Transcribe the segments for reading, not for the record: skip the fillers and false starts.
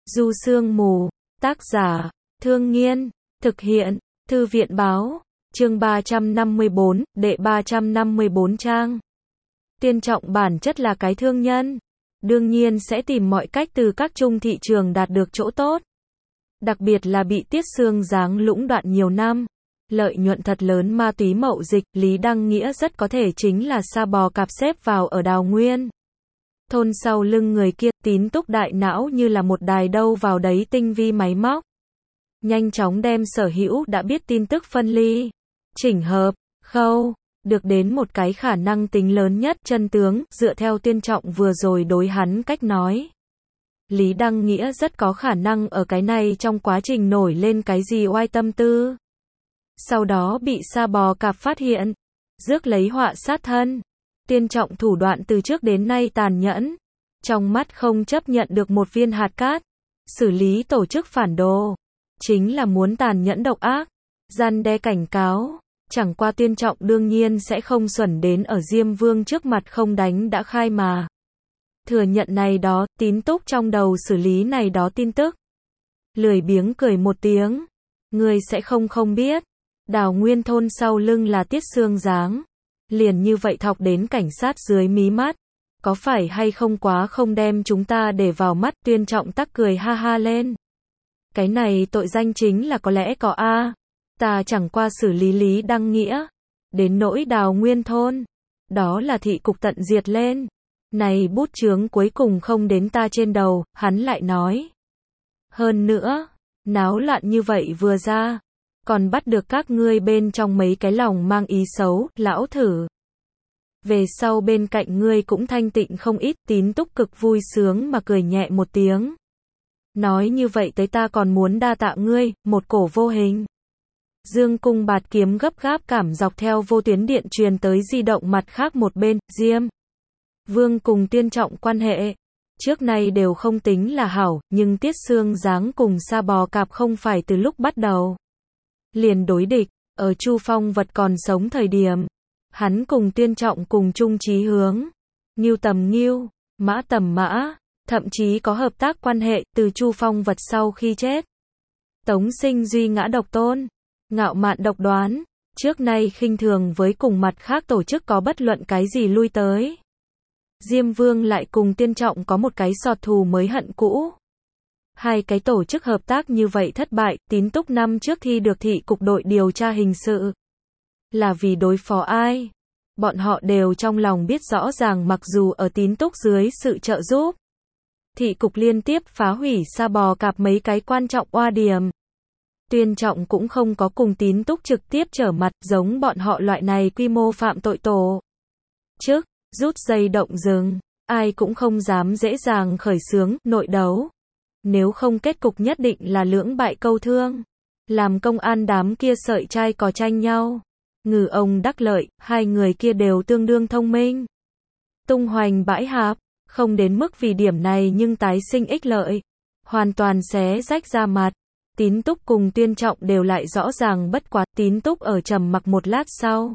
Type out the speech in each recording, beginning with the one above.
Du Sương Mù, tác giả, Thương Nghiên, thực hiện, Thư viện Báo, chương 354, đệ 354 trang. Tiên Trọng bản chất là cái thương nhân, đương nhiên sẽ tìm mọi cách từ các chung thị trường đạt được chỗ tốt. Đặc biệt là bị Tiết Sương Giáng lũng đoạn nhiều năm, lợi nhuận thật lớn ma túy mậu dịch, Lý Đăng Nghĩa rất có thể chính là sa bò cạp xếp vào ở Đào Nguyên. Thôn sau lưng người kia, Tín Túc đại não như là một đài đâu vào đấy tinh vi máy móc. Nhanh chóng đem sở hữu đã biết tin tức phân ly, chỉnh hợp, khâu, được đến một cái khả năng tính lớn nhất chân tướng, dựa theo Tiên Trọng vừa rồi đối hắn cách nói. Lý Đăng Nghĩa rất có khả năng ở cái này trong quá trình nổi lên cái gì oai tâm tư. Sau đó bị sa bò cạp phát hiện, rước lấy họa sát thân. Tiên Trọng thủ đoạn từ trước đến nay tàn nhẫn, trong mắt không chấp nhận được một viên hạt cát, xử lý tổ chức phản đồ, chính là muốn tàn nhẫn độc ác, răn đe cảnh cáo. Chẳng qua Tiên Trọng đương nhiên sẽ không xuẩn đến ở Diêm Vương trước mặt không đánh đã khai mà. Thừa nhận này đó, Tín Túc trong đầu xử lý này đó tin tức. Lười biếng cười một tiếng. Người sẽ không biết. Đào Nguyên thôn sau lưng là Tiết Sương Giáng. Liền như vậy thọc đến cảnh sát dưới mí mắt. Có phải hay không quá không đem chúng ta để vào mắt. Tiên Trọng tắc cười ha ha lên. Cái này tội danh chính là có lẽ có a. Ta chẳng qua xử lý Lý Đăng Nghĩa. Đến nỗi Đào Nguyên thôn. Đó là thị cục tận diệt lên. Này bút chướng cuối cùng không đến ta trên đầu, hắn lại nói. Hơn nữa, náo loạn như vậy vừa ra, còn bắt được các ngươi bên trong mấy cái lòng mang ý xấu, lão thử. Về sau bên cạnh ngươi cũng thanh tịnh không ít. Tín Túc cực vui sướng mà cười nhẹ một tiếng. Nói như vậy tới ta còn muốn đa tạ ngươi, một cổ vô hình. Dương cung bạt kiếm gấp gáp cảm dọc theo vô tuyến điện truyền tới di động mặt khác một bên, Diêm Vương cùng Tiên Trọng quan hệ trước nay đều không tính là hảo, nhưng Tiết Sương Giáng cùng sa bò cạp không phải từ lúc bắt đầu liền đối địch. Ở Chu Phong Vật còn sống thời điểm, hắn cùng Tiên Trọng cùng chung chí hướng, Ngưu tầm Ngưu, Mã tầm Mã, thậm chí có hợp tác quan hệ. Từ Chu Phong Vật sau khi chết, Tống Sinh Duy ngã độc tôn, ngạo mạn độc đoán, trước nay khinh thường với cùng mặt khác tổ chức có bất luận cái gì lui tới. Diêm Vương lại cùng Tiên Trọng có một cái sọt thù mới hận cũ. Hai cái tổ chức hợp tác như vậy thất bại. Tín Túc năm trước thi được thị cục đội điều tra hình sự. Là vì đối phó ai? Bọn họ đều trong lòng biết rõ ràng mặc dù ở Tín Túc dưới sự trợ giúp, thị cục liên tiếp phá hủy sa bò cạp mấy cái quan trọng oa điểm. Tiên Trọng cũng không có cùng Tín Túc trực tiếp trở mặt giống bọn họ loại này quy mô phạm tội tổ chức. Rút dây động rừng, ai cũng không dám dễ dàng khởi xướng nội đấu. Nếu không kết cục nhất định là lưỡng bại câu thương. Làm công an đám kia sợi trai cò tranh nhau. Ngư ông đắc lợi, hai người kia đều tương đương thông minh. Tung hoành bãi hạp, không đến mức vì điểm này nhưng tái sinh ích lợi. Hoàn toàn xé rách ra mặt. Tín Túc cùng Tiên Trọng đều lại rõ ràng bất quá. Tín Túc ở trầm mặc một lát sau,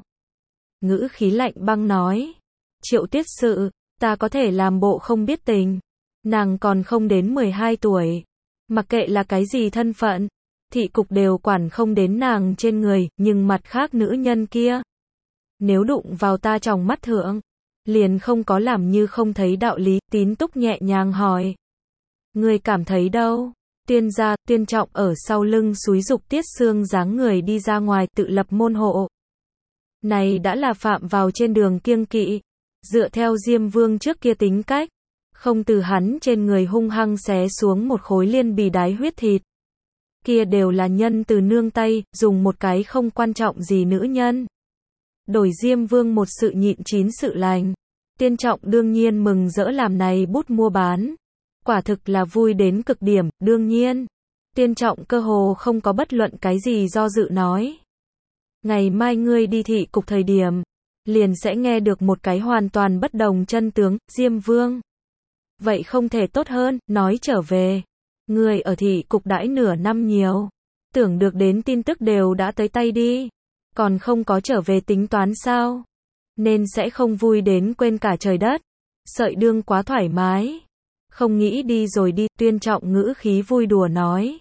ngữ khí lạnh băng nói. Triệu Tiết sự, ta có thể làm bộ không biết tình. Nàng còn không đến 12 tuổi. Mặc kệ là cái gì thân phận, thị cục đều quản không đến nàng trên người, nhưng mặt khác nữ nhân kia, nếu đụng vào ta trong mắt thượng, liền không có làm như không thấy đạo lý. Tín Túc nhẹ nhàng hỏi. Người cảm thấy đâu? Tiên gia, Tiên Trọng ở sau lưng xúi giục Tiết Sương Giáng người đi ra ngoài tự lập môn hộ. Này đã là phạm vào trên đường kiêng kỵ. Dựa theo Diêm Vương trước kia tính cách, không từ hắn trên người hung hăng xé xuống một khối liên bì đái huyết thịt. Kia đều là nhân từ nương tay, dùng một cái không quan trọng gì nữ nhân. Đổi Diêm Vương một sự nhịn chín sự lành. Tiên Trọng đương nhiên mừng rỡ làm này bút mua bán. Quả thực là vui đến cực điểm, đương nhiên. Tiên Trọng cơ hồ không có bất luận cái gì do dự nói. Ngày mai ngươi đi thị cục thời điểm, liền sẽ nghe được một cái hoàn toàn bất đồng chân tướng. Diêm Vương. Vậy không thể tốt hơn, nói trở về. Người ở thị cục đãi nửa năm nhiều. Tưởng được đến tin tức đều đã tới tay đi. Còn không có trở về tính toán sao? Nên sẽ không vui đến quên cả trời đất. Sợi đương quá thoải mái. Không nghĩ đi rồi đi, Tuyên Trọng ngữ khí vui đùa nói.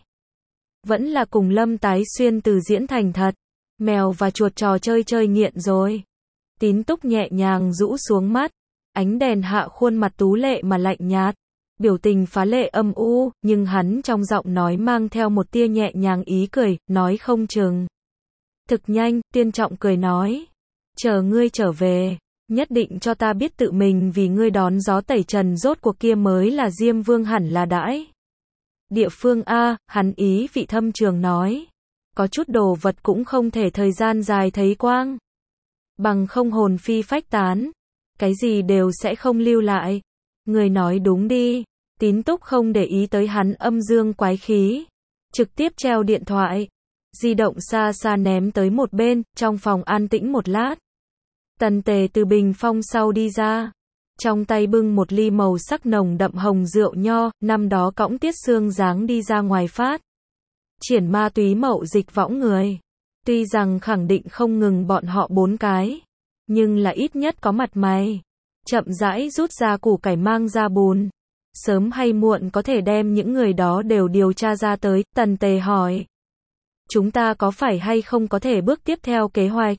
Vẫn là cùng Lâm Tái Xuyên từ diễn thành thật. Mèo và chuột trò chơi chơi nghiện rồi. Tín Túc nhẹ nhàng rũ xuống mắt. Ánh đèn hạ khuôn mặt tú lệ mà lạnh nhạt. Biểu tình phá lệ âm u, nhưng hắn trong giọng nói mang theo một tia nhẹ nhàng ý cười, nói không chừng. Thực nhanh, Tuyên Trọng cười nói. Chờ ngươi trở về, nhất định cho ta biết tự mình vì ngươi đón gió tẩy trần rốt cuộc kia mới là Diêm Vương hẳn là đãi. Địa phương A, hắn ý vị thâm trường nói. Có chút đồ vật cũng không thể thời gian dài thấy quang. Bằng không hồn phi phách tán. Cái gì đều sẽ không lưu lại. Người nói đúng đi. Tín Túc không để ý tới hắn âm dương quái khí. Trực tiếp treo điện thoại. Di động xa xa ném tới một bên, trong phòng an tĩnh một lát. Tần Tề từ bình phong sau đi ra. Trong tay bưng một ly màu sắc nồng đậm hồng rượu nho, năm đó cõng Tiết Xương dáng đi ra ngoài phát. Triển ma túy mậu dịch võng người. Tuy rằng khẳng định không ngừng bọn họ 4 cái. Nhưng là ít nhất có mặt mày. Chậm rãi rút ra củ cải mang ra bùn. Sớm hay muộn có thể đem những người đó đều điều tra ra tới, Tần Tề hỏi. Chúng ta có phải hay không có thể bước tiếp theo kế hoạch?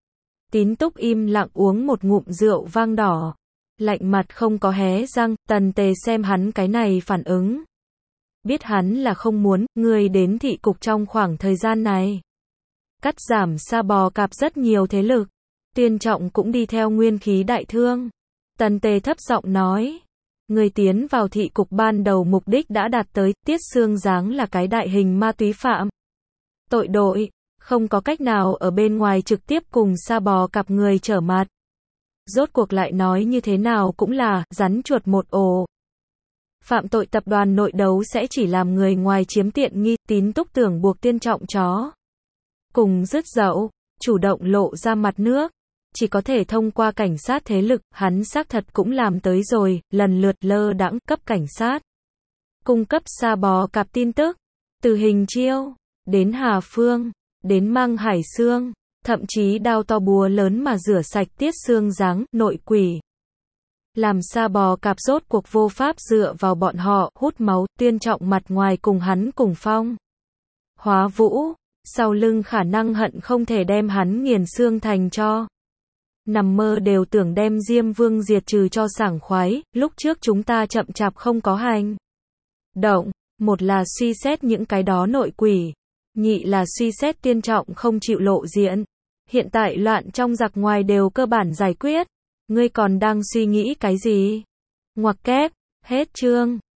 Tín Túc im lặng uống một ngụm rượu vang đỏ. Lạnh mặt không có hé răng, Tần Tề xem hắn cái này phản ứng. Biết hắn là không muốn, người đến thị cục trong khoảng thời gian này. Cắt giảm sa bò cạp rất nhiều thế lực. Tuyên Trọng cũng đi theo nguyên khí đại thương. Tần Tề thấp giọng nói. Người tiến vào thị cục ban đầu mục đích đã đạt tới, Tiết Xương dáng là cái đại hình ma túy phạm. Tội đội, không có cách nào ở bên ngoài trực tiếp cùng sa bò cặp người trở mặt. Rốt cuộc lại nói như thế nào cũng là, rắn chuột một ổ. Phạm tội tập đoàn nội đấu sẽ chỉ làm người ngoài chiếm tiện nghi, Tín Túc tưởng buộc Tuyên Trọng chó. Cùng dứt dậu, chủ động lộ ra mặt nước. Chỉ có thể thông qua cảnh sát thế lực, hắn xác thật cũng làm tới rồi, lần lượt lơ đãng cấp cảnh sát. Cung cấp sa bò cặp tin tức, từ Hình Chiêu, đến Hà Phương, đến Mang Hải Xương, thậm chí đao to búa lớn mà rửa sạch Tiết Xương dáng, nội quỷ. Làm sa bò cạp rốt cuộc vô pháp dựa vào bọn họ, hút máu, Tuyên Trọng mặt ngoài cùng hắn cùng phong. Hóa Vũ, sau lưng khả năng hận không thể đem hắn nghiền xương thành cho. Nằm mơ đều tưởng đem Diêm Vương diệt trừ cho sảng khoái, lúc trước chúng ta chậm chạp không có hành động, một là suy xét những cái đó nội quỷ, nhị là suy xét Tuyên Trọng không chịu lộ diện. Hiện tại loạn trong giặc ngoài đều cơ bản giải quyết. Ngươi còn đang suy nghĩ cái gì? Ngoặc kép, hết chương.